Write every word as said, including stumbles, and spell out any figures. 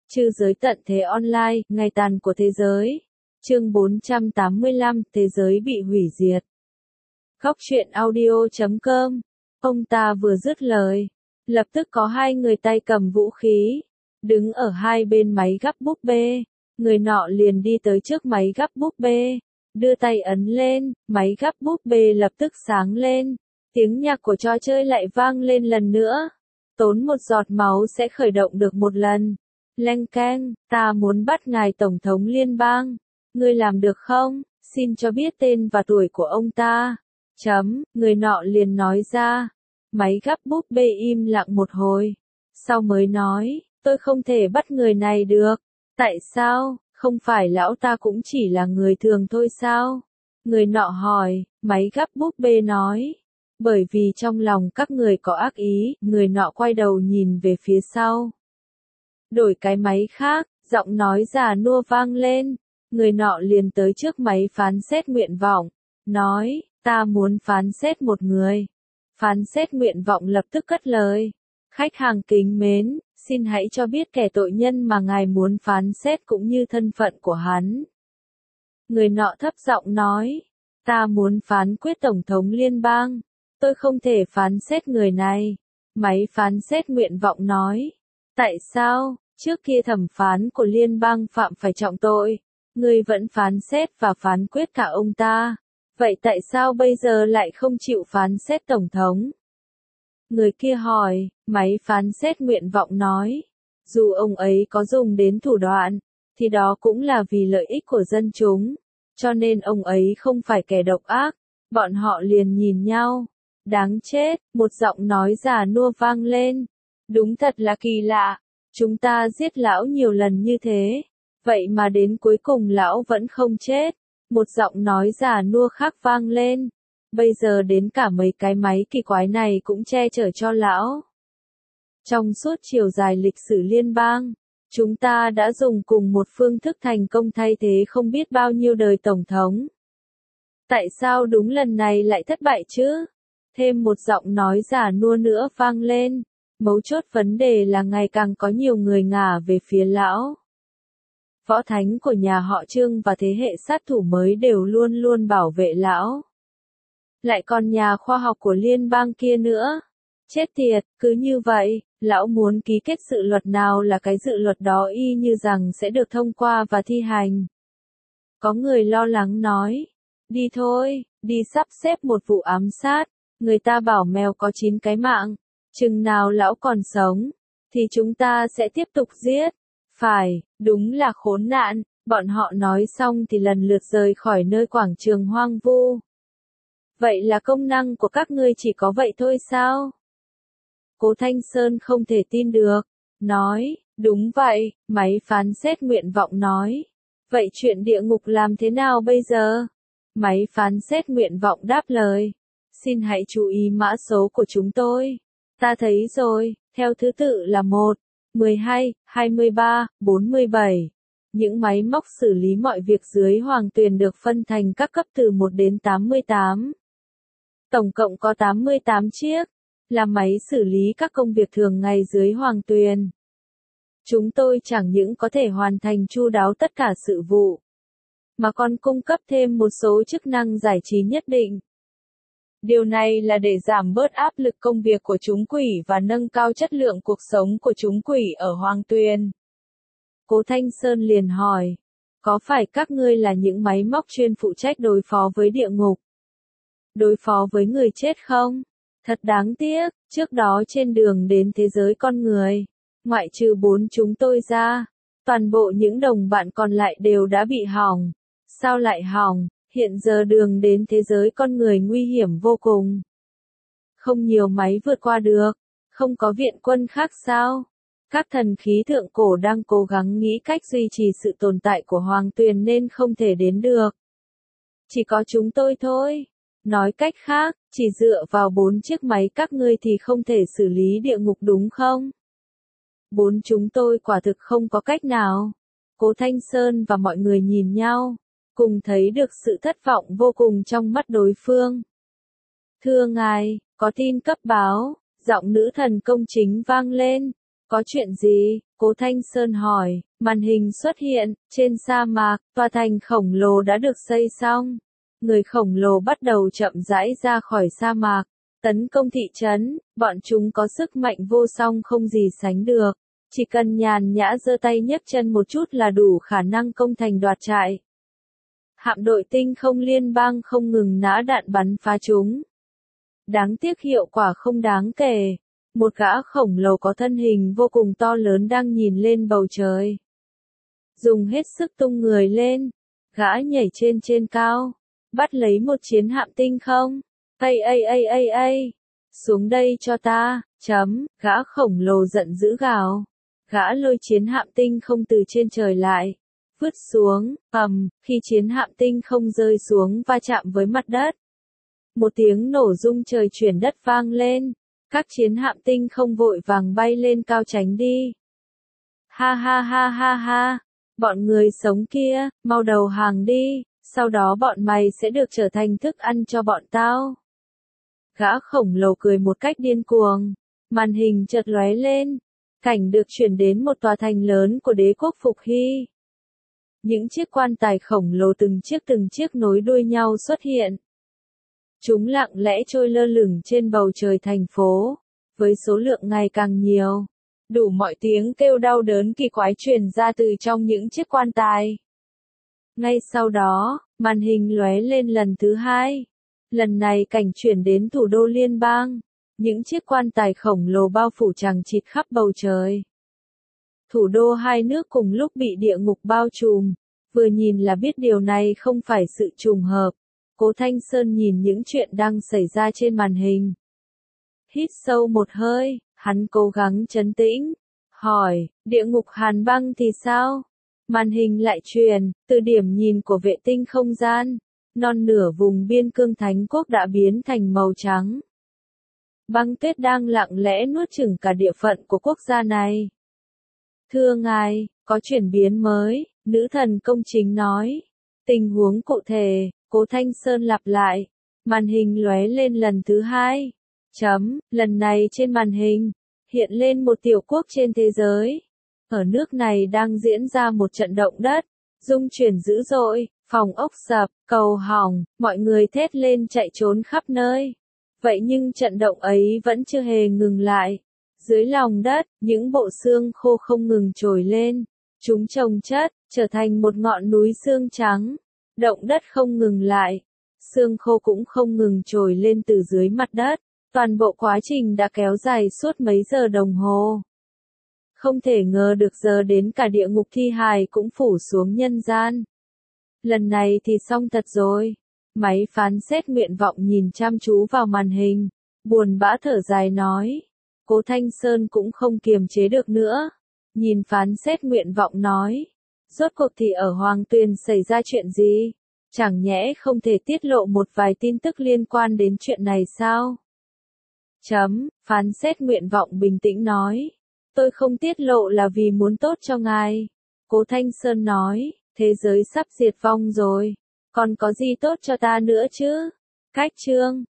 Trư giới tận thế online, ngày tàn của thế giới. Chương bốn trăm tám mươi lăm, thế giới bị hủy diệt. Góc truyện audio chấm com. Ông ta vừa dứt lời, lập tức có hai người tay cầm vũ khí, đứng ở hai bên máy gắp búp bê. Người nọ liền đi tới trước máy gắp búp bê, đưa tay ấn lên, máy gắp búp bê lập tức sáng lên. Tiếng nhạc của trò chơi lại vang lên lần nữa. Tốn một giọt máu sẽ khởi động được một lần. Leng keng, ta muốn bắt ngài Tổng thống liên bang. Ngươi làm được không? Xin cho biết tên và tuổi của ông ta. Chấm, người nọ liền nói ra. Máy gắp búp bê im lặng một hồi. Sau mới nói, tôi không thể bắt người này được. Tại sao? Không phải lão ta cũng chỉ là người thường thôi sao? Người nọ hỏi, máy gắp búp bê nói. Bởi vì trong lòng các người có ác ý, người nọ quay đầu nhìn về phía sau. Đổi cái máy khác, giọng nói già nua vang lên. Người nọ liền tới trước máy phán xét nguyện vọng. Nói, ta muốn phán xét một người. Phán xét nguyện vọng lập tức cất lời. Khách hàng kính mến, xin hãy cho biết kẻ tội nhân mà ngài muốn phán xét cũng như thân phận của hắn. Người nọ thấp giọng nói, ta muốn phán quyết Tổng thống liên bang. Tôi không thể phán xét người này. Máy phán xét nguyện vọng nói. Tại sao, trước kia thẩm phán của liên bang phạm phải trọng tội, ngươi vẫn phán xét và phán quyết cả ông ta. Vậy tại sao bây giờ lại không chịu phán xét Tổng thống? Người kia hỏi, máy phán xét nguyện vọng nói. Dù ông ấy có dùng đến thủ đoạn, thì đó cũng là vì lợi ích của dân chúng. Cho nên ông ấy không phải kẻ độc ác. Bọn họ liền nhìn nhau. Đáng chết, một giọng nói già nua vang lên. Đúng thật là kỳ lạ. Chúng ta giết lão nhiều lần như thế. Vậy mà đến cuối cùng lão vẫn không chết. Một giọng nói già nua khác vang lên. Bây giờ đến cả mấy cái máy kỳ quái này cũng che chở cho lão. Trong suốt chiều dài lịch sử liên bang, chúng ta đã dùng cùng một phương thức thành công thay thế không biết bao nhiêu đời tổng thống. Tại sao đúng lần này lại thất bại chứ? Thêm một giọng nói già nua nữa vang lên. Mấu chốt vấn đề là ngày càng có nhiều người ngả về phía lão. Võ thánh của nhà họ Trương và thế hệ sát thủ mới đều luôn luôn bảo vệ lão. Lại còn nhà khoa học của liên bang kia nữa. Chết tiệt, cứ như vậy, lão muốn ký kết dự luật nào là cái dự luật đó y như rằng sẽ được thông qua và thi hành. Có người lo lắng nói, đi thôi, đi sắp xếp một vụ ám sát. Người ta bảo mèo có chín cái mạng. Chừng nào lão còn sống, thì chúng ta sẽ tiếp tục giết. Phải, đúng là khốn nạn. Bọn họ nói xong thì lần lượt rời khỏi nơi quảng trường hoang vu. Vậy là công năng của các ngươi chỉ có vậy thôi sao? Cố Thanh Sơn không thể tin được. Nói, đúng vậy, máy phán xét nguyện vọng nói. Vậy chuyện địa ngục làm thế nào bây giờ? Máy phán xét nguyện vọng đáp lời. Xin hãy chú ý mã số của chúng tôi. Ta thấy rồi, theo thứ tự là một, mười hai, hai mươi ba, bốn mươi bảy. Những máy móc xử lý mọi việc dưới Hoàng Tuyền được phân thành các cấp từ một đến tám mươi tám. Tổng cộng có tám mươi tám chiếc, là máy xử lý các công việc thường ngày dưới Hoàng Tuyền. Chúng tôi chẳng những có thể hoàn thành chu đáo tất cả sự vụ, mà còn cung cấp thêm một số chức năng giải trí nhất định. Điều này là để giảm bớt áp lực công việc của chúng quỷ và nâng cao chất lượng cuộc sống của chúng quỷ ở Hoàng Tuyền. Cố Thanh Sơn liền hỏi, có phải các ngươi là những máy móc chuyên phụ trách đối phó với địa ngục? Đối phó với người chết không? Thật đáng tiếc, trước đó trên đường đến thế giới con người, ngoại trừ bốn chúng tôi ra, toàn bộ những đồng bạn còn lại đều đã bị hỏng. Sao lại hỏng? Hiện giờ đường đến thế giới con người nguy hiểm vô cùng. Không nhiều máy vượt qua được. Không có viện quân khác sao? Các thần khí thượng cổ đang cố gắng nghĩ cách duy trì sự tồn tại của Hoàng Tuyền nên không thể đến được. Chỉ có chúng tôi thôi. Nói cách khác, chỉ dựa vào bốn chiếc máy các ngươi thì không thể xử lý địa ngục đúng không? Bốn chúng tôi quả thực không có cách nào. Cố Thanh Sơn và mọi người nhìn nhau, cùng thấy được sự thất vọng vô cùng trong mắt đối phương. Thưa ngài, có tin cấp báo, giọng nữ thần công chính vang lên. Có chuyện gì? Cố Thanh Sơn hỏi. Màn hình xuất hiện, trên sa mạc, tòa thành khổng lồ đã được xây xong. Người khổng lồ bắt đầu chậm rãi ra khỏi sa mạc, tấn công thị trấn, bọn chúng có sức mạnh vô song không gì sánh được. Chỉ cần nhàn nhã giơ tay nhấc chân một chút là đủ khả năng công thành đoạt trại. Hạm đội tinh không liên bang không ngừng nã đạn bắn phá chúng. Đáng tiếc hiệu quả không đáng kể. Một gã khổng lồ có thân hình vô cùng to lớn đang nhìn lên bầu trời. Dùng hết sức tung người lên. Gã nhảy trên trên cao. Bắt lấy một chiến hạm tinh không. Ây ây ây ây ây. Xuống đây cho ta. Chấm. Gã khổng lồ giận dữ gào. Gã lôi chiến hạm tinh không từ trên trời lại. Vứt xuống. Ầm. Khi chiến hạm tinh không rơi xuống va chạm với mặt đất. Một tiếng nổ rung trời chuyển đất vang lên. Các chiến hạm tinh không vội vàng bay lên cao tránh đi. Ha ha ha ha ha. Bọn người sống kia, mau đầu hàng đi, sau đó bọn mày sẽ được trở thành thức ăn cho bọn tao. Gã khổng lồ cười một cách điên cuồng. Màn hình chợt lóe lên. Cảnh được chuyển đến một tòa thành lớn của đế quốc Phục Hy. Những chiếc quan tài khổng lồ từng chiếc từng chiếc nối đuôi nhau xuất hiện. Chúng lặng lẽ trôi lơ lửng trên bầu trời thành phố, với số lượng ngày càng nhiều. Đủ mọi tiếng kêu đau đớn kỳ quái truyền ra từ trong những chiếc quan tài. Ngay sau đó, màn hình lóe lên lần thứ hai. Lần này cảnh chuyển đến thủ đô liên bang. Những chiếc quan tài khổng lồ bao phủ chằng chịt khắp bầu trời. Thủ đô hai nước cùng lúc bị địa ngục bao trùm. Vừa nhìn là biết điều này không phải sự trùng hợp. Cố Thanh Sơn nhìn những chuyện đang xảy ra trên màn hình. Hít sâu một hơi, hắn cố gắng trấn tĩnh. Hỏi, địa ngục hàn băng thì sao? Màn hình lại truyền, từ điểm nhìn của vệ tinh không gian. Non nửa vùng biên cương Thánh Quốc đã biến thành màu trắng. Băng tuyết đang lặng lẽ nuốt chửng cả địa phận của quốc gia này. Thưa ngài, có chuyển biến mới, nữ thần công chính nói. Tình huống cụ thể, Cố Thanh Sơn lặp lại. Màn hình lóe lên lần thứ hai. Chấm, lần này trên màn hình, hiện lên một tiểu quốc trên thế giới. Ở nước này đang diễn ra một trận động đất, rung chuyển dữ dội, phòng ốc sập, cầu hỏng, mọi người thét lên chạy trốn khắp nơi. Vậy nhưng trận động ấy vẫn chưa hề ngừng lại. Dưới lòng đất, những bộ xương khô không ngừng trồi lên. Chúng chồng chất, trở thành một ngọn núi xương trắng. Động đất không ngừng lại. Xương khô cũng không ngừng trồi lên từ dưới mặt đất. Toàn bộ quá trình đã kéo dài suốt mấy giờ đồng hồ. Không thể ngờ được giờ đến cả địa ngục thi hài cũng phủ xuống nhân gian. Lần này thì xong thật rồi. Máy phán xét nguyện vọng nhìn chăm chú vào màn hình. Buồn bã thở dài nói. Cố Thanh Sơn cũng không kiềm chế được nữa. Nhìn phán xét nguyện vọng nói. Rốt cuộc thì ở Hoàng Tuyền xảy ra chuyện gì? Chẳng nhẽ không thể tiết lộ một vài tin tức liên quan đến chuyện này sao? Chấm, phán xét nguyện vọng bình tĩnh nói. Tôi không tiết lộ là vì muốn tốt cho ngài. Cố Thanh Sơn nói, thế giới sắp diệt vong rồi. Còn có gì tốt cho ta nữa chứ? Cách chương.